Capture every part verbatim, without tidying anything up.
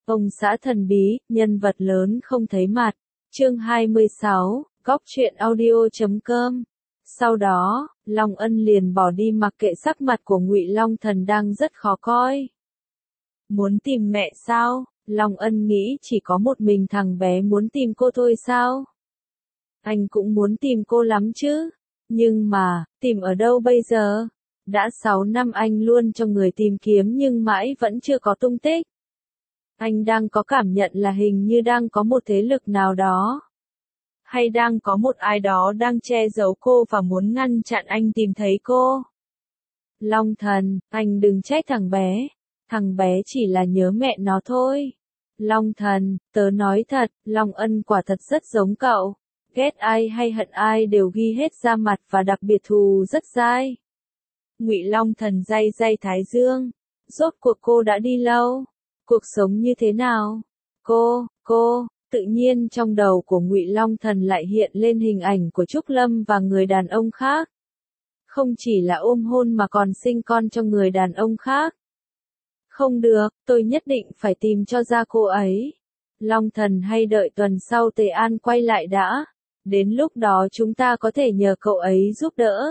Ông xã thần bí, nhân vật lớn không thấy mặt. Chương hai mươi sáu, góc truyện audio chấm com. Sau đó, Long Ân liền bỏ đi mặc kệ sắc mặt của Ngụy Long Thần đang rất khó coi. Muốn tìm mẹ sao? Long Ân nghĩ chỉ có một mình thằng bé muốn tìm cô thôi sao? Anh cũng muốn tìm cô lắm chứ. Nhưng mà, tìm ở đâu bây giờ? Đã sáu năm anh luôn cho người tìm kiếm nhưng mãi vẫn chưa có tung tích. Anh đang có cảm nhận là hình như đang có một thế lực nào đó. Hay đang có một ai đó đang che giấu cô và muốn ngăn chặn anh tìm thấy cô. Long Thần, anh đừng trách thằng bé. Thằng bé chỉ là nhớ mẹ nó thôi. Long Thần, tớ nói thật, Long Ân quả thật rất giống cậu. Ghét ai hay hận ai đều ghi hết ra mặt và đặc biệt thù rất dai. Ngụy Long Thần day day thái dương. Rốt cuộc cô đã đi lâu. Cuộc sống như thế nào? Cô, cô, tự nhiên trong đầu của Ngụy Long Thần lại hiện lên hình ảnh của Trúc Lâm và người đàn ông khác. Không chỉ là ôm hôn mà còn sinh con cho người đàn ông khác. Không được, tôi nhất định phải tìm cho ra cô ấy. Long Thần hay đợi tuần sau Tề An quay lại đã. Đến lúc đó chúng ta có thể nhờ cậu ấy giúp đỡ.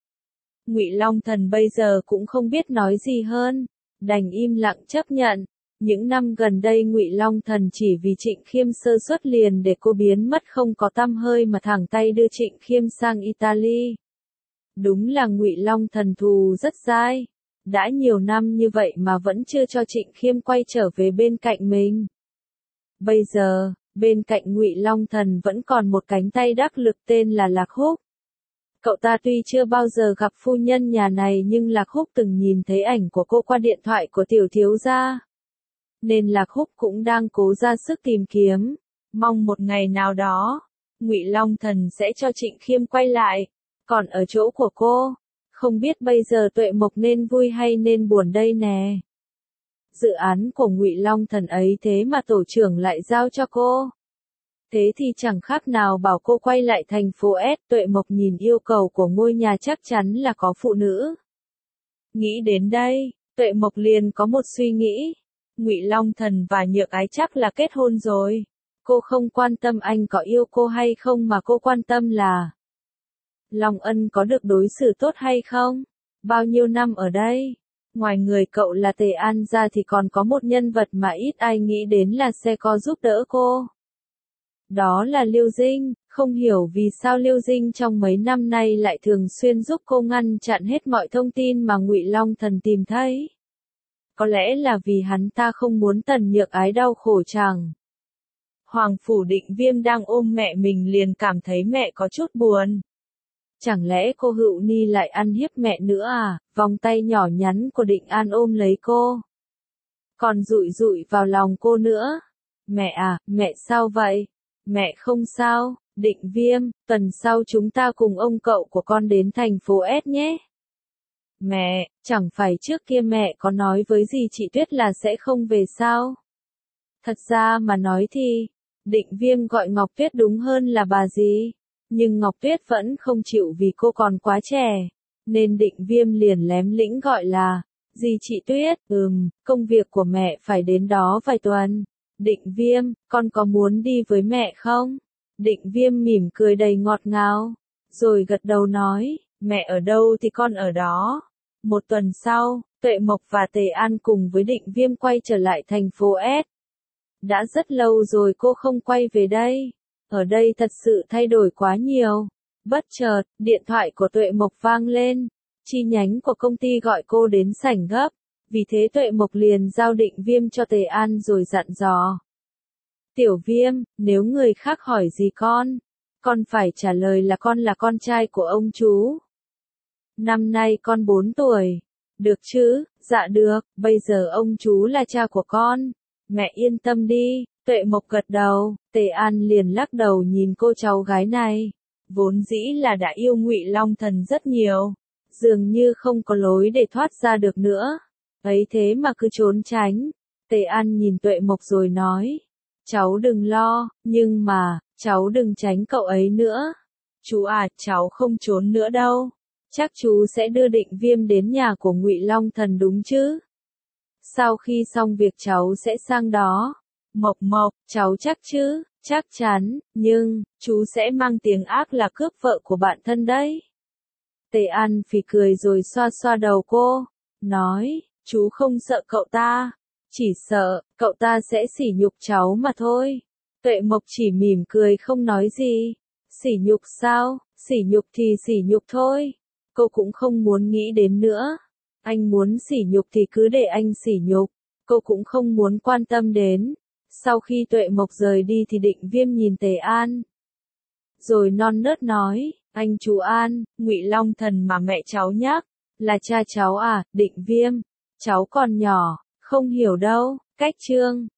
Ngụy Long Thần bây giờ cũng không biết nói gì hơn, đành im lặng chấp nhận. Những năm gần đây Ngụy Long Thần chỉ vì Trịnh Khiêm sơ suất liền để cô biến mất không có tăm hơi mà thẳng tay đưa Trịnh Khiêm sang Italy. Đúng là Ngụy Long Thần thù rất dai. Đã nhiều năm như vậy mà vẫn chưa cho Trịnh Khiêm quay trở về bên cạnh mình. Bây giờ, bên cạnh Ngụy Long Thần vẫn còn một cánh tay đắc lực tên là Lạc Húc. Cậu ta tuy chưa bao giờ gặp phu nhân nhà này nhưng Lạc Húc từng nhìn thấy ảnh của cô qua điện thoại của tiểu thiếu gia. Nên Lạc Húc cũng đang cố ra sức tìm kiếm, mong một ngày nào đó, Ngụy Long Thần sẽ cho Trịnh Khiêm quay lại. Còn ở chỗ của cô, không biết bây giờ Tuệ Mộc nên vui hay nên buồn đây nè. Dự án của Ngụy Long Thần ấy thế mà tổ trưởng lại giao cho cô. Thế thì chẳng khác nào bảo cô quay lại thành phố S. Tuệ Mộc nhìn yêu cầu của ngôi nhà chắc chắn là có phụ nữ. Nghĩ đến đây, Tuệ Mộc liền có một suy nghĩ. Ngụy Long Thần và Nhược Ái chắc là kết hôn rồi. Cô không quan tâm anh có yêu cô hay không mà cô quan tâm là Long Ân có được đối xử tốt hay không? Bao nhiêu năm ở đây? Ngoài người cậu là Tề An ra thì còn có một nhân vật mà ít ai nghĩ đến là sẽ có giúp đỡ cô. Đó là Liêu Dinh, không hiểu vì sao Liêu Dinh trong mấy năm nay lại thường xuyên giúp cô ngăn chặn hết mọi thông tin mà Ngụy Long Thần tìm thấy. Có lẽ là vì hắn ta không muốn Tần Nhược Ái đau khổ chẳng. Hoàng Phủ Định Viêm đang ôm mẹ mình liền cảm thấy mẹ có chút buồn. Chẳng lẽ cô Hựu Ni lại ăn hiếp mẹ nữa à? Vòng tay nhỏ nhắn của Định An ôm lấy cô. Còn dụi dụi vào lòng cô nữa. Mẹ à, mẹ sao vậy? Mẹ không sao, Định Viêm, tuần sau chúng ta cùng ông cậu của con đến thành phố S nhé. Mẹ, chẳng phải trước kia mẹ có nói với dì chị Tuyết là sẽ không về sao? Thật ra mà nói thì, Định Viêm gọi Ngọc Tuyết đúng hơn là bà dì. Nhưng Ngọc Tuyết vẫn không chịu vì cô còn quá trẻ. Nên Định Viêm liền lém lĩnh gọi là, dì chị Tuyết, ừm, công việc của mẹ phải đến đó vài tuần. Định Viêm, con có muốn đi với mẹ không? Định Viêm mỉm cười đầy ngọt ngào. Rồi gật đầu nói, mẹ ở đâu thì con ở đó. Một tuần sau, Tuệ Mộc và Tề An cùng với Định Viêm quay trở lại thành phố S. Đã rất lâu rồi cô không quay về đây. Ở đây thật sự thay đổi quá nhiều. Bất chợt, điện thoại của Tuệ Mộc vang lên. Chi nhánh của công ty gọi cô đến sảnh gấp. Vì thế Tuệ Mộc liền giao Định Viêm cho Tề An rồi dặn dò. Tiểu Viêm, nếu người khác hỏi gì con, con phải trả lời là con là con trai của ông chú. Năm nay con bốn tuổi. Được chứ? Dạ được, bây giờ ông chú là cha của con. Mẹ yên tâm đi. Tuệ Mộc gật đầu, Tề An liền lắc đầu nhìn cô cháu gái này. Vốn dĩ là đã yêu Ngụy Long Thần rất nhiều. Dường như không có lối để thoát ra được nữa. Ấy thế mà cứ trốn tránh. Tề An nhìn Tuệ Mộc rồi nói. Cháu đừng lo, nhưng mà, cháu đừng tránh cậu ấy nữa. Chú à, cháu không trốn nữa đâu. Chắc chú sẽ đưa Định Viêm đến nhà của Ngụy Long Thần đúng chứ? Sau khi xong việc cháu sẽ sang đó. Mộc Mộc, cháu chắc chứ? Chắc chắn, nhưng, chú sẽ mang tiếng ác là cướp vợ của bạn thân đấy. Tề An phì cười rồi xoa xoa đầu cô, nói, chú không sợ cậu ta, chỉ sợ, cậu ta sẽ sỉ nhục cháu mà thôi. Tuệ Mộc chỉ mỉm cười không nói gì. Sỉ nhục sao? Sỉ nhục thì sỉ nhục thôi. Cô cũng không muốn nghĩ đến nữa. Anh muốn sỉ nhục thì cứ để anh sỉ nhục. Cô cũng không muốn quan tâm đến. Sau khi Tuệ Mộc rời đi thì Định Viêm nhìn Tề An. Rồi non nớt nói, anh chú An, Ngụy Long Thần mà mẹ cháu nhắc, là cha cháu à? Định Viêm, cháu còn nhỏ, không hiểu đâu. Cách chương